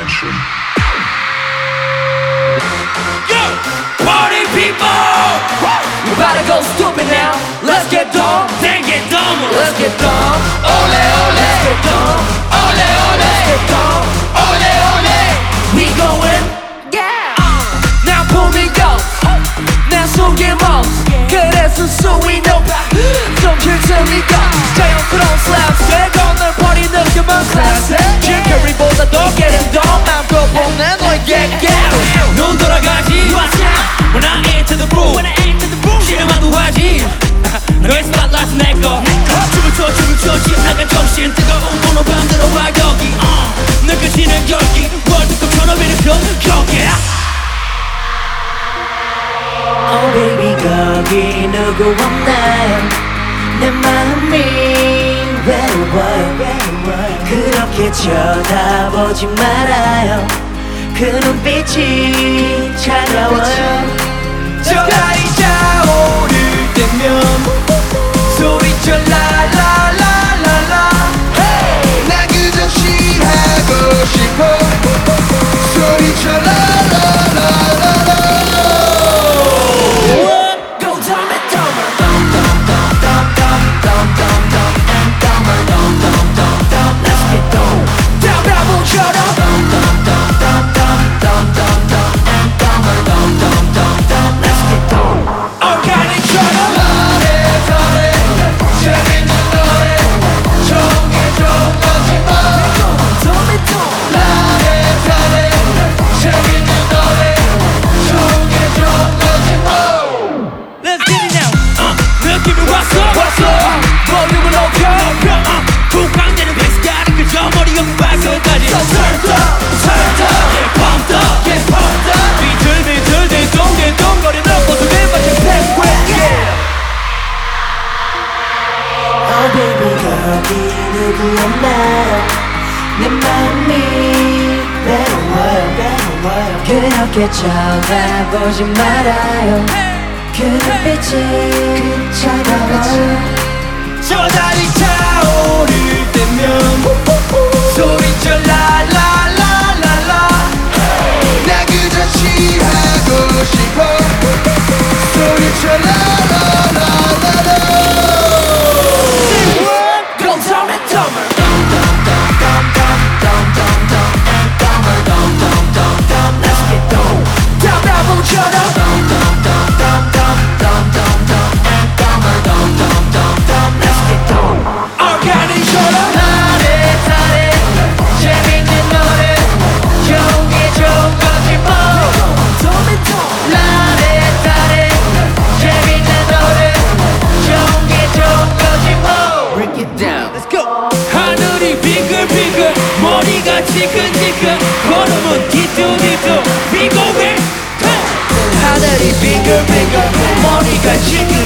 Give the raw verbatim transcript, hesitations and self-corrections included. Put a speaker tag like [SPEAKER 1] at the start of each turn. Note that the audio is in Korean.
[SPEAKER 1] attention.
[SPEAKER 2] Yo, party people, you gotta go stupid now. Let's get dumb, then get dumber. Let's get dumb, ole ole. Let's get dumb, ole ole. Let's get dumb, ole ole. We going, yeah. Now pull me close, 내 속에 멈. 그래서 수위 높아. 좀 힐트니까 자연스러운 slapstick. 오늘 party 느낌은 classic. Jim Carrey보다 더 getting dumb. 맘껏 보내 너에게 get. 눈 돌아가지. When I enter the room, when I enter the room, 실험하도 하지. 너의 spotlight's 내꺼. 춤을 춰 춤을 춰 지나간 정신 뜨거운 번호 밤 들어와 여기. uh, 느껴지는 열기 월드컵처럼 일으켜 경기.
[SPEAKER 3] Oh baby 거기 누구 없나요 내 마음이 외로워요 그렇게 쳐다보지 말아요 그 눈빛이 차가워요
[SPEAKER 2] 저 달이 차오를 때면 소리쳐 라라라라라
[SPEAKER 4] 나 그저 취하고 싶어 소리쳐 라라라라라
[SPEAKER 2] Go dumb and dumber Dumb dumb dumb dumb dumb dumb dumb dumb and dumber Dumb dumb dumb dumb Let's get dumb Dumb 바보처럼 Dumb dumb dumb dumb dumb dumb dumb dumb and dumber Dumb dumb dumb dumb Let's get dumb organic처럼
[SPEAKER 4] 나래 잘해 재밌는 노래 좋은 게 좋은 거지 뭐
[SPEAKER 2] Dumb and dumb
[SPEAKER 4] 나래 잘해 재밌는 노래 좋은 게 좋은 거지 뭐
[SPEAKER 2] Let's get it now uh, 느낌이 왔어 왔어 볼륨을 높여 높여 uh, 국강되는 베이스가는 그저 머리 옆 발끝까지 So turned up turned up Get pumped up get pumped up 비틀비틀 딩동딩동거리는 모습이 마치 펭귄 yeah
[SPEAKER 3] Oh baby 거기 누구 없나요 내 마음이 외로워요 그렇게 쳐다보지 말아요 그 눈빛이 차가워요
[SPEAKER 2] 저 달이 차오를 때면 소리쳐 라라라라라
[SPEAKER 4] 나 그저 취하고 싶어 소리쳐 라라라라라
[SPEAKER 2] Go dumb and dumber Dumb dumb dumb dumb dumb dumb dumb and dumber Dumb dumb dumb dumb Let's get dumb Dumb 바보처럼 Dumb dumb dumb dumb dumb dumb dumb dumb and dumber Dumb dumb dumb dumb Let's get dumb organic처럼
[SPEAKER 4] 나래 잘해 재밌는 노래 좋은 게 좋은 거지 뭐
[SPEAKER 2] Dumb and dumb
[SPEAKER 4] 나래 잘해 재밌는 노래 좋은 게 좋은 거지 뭐
[SPEAKER 2] Break it down Let's go 하늘이 빙글빙글 머리가 지끈지끈 걸음은 뒤뚱뒤뚱 We go where 하늘이 빙글빙글 머리가 지끈지끈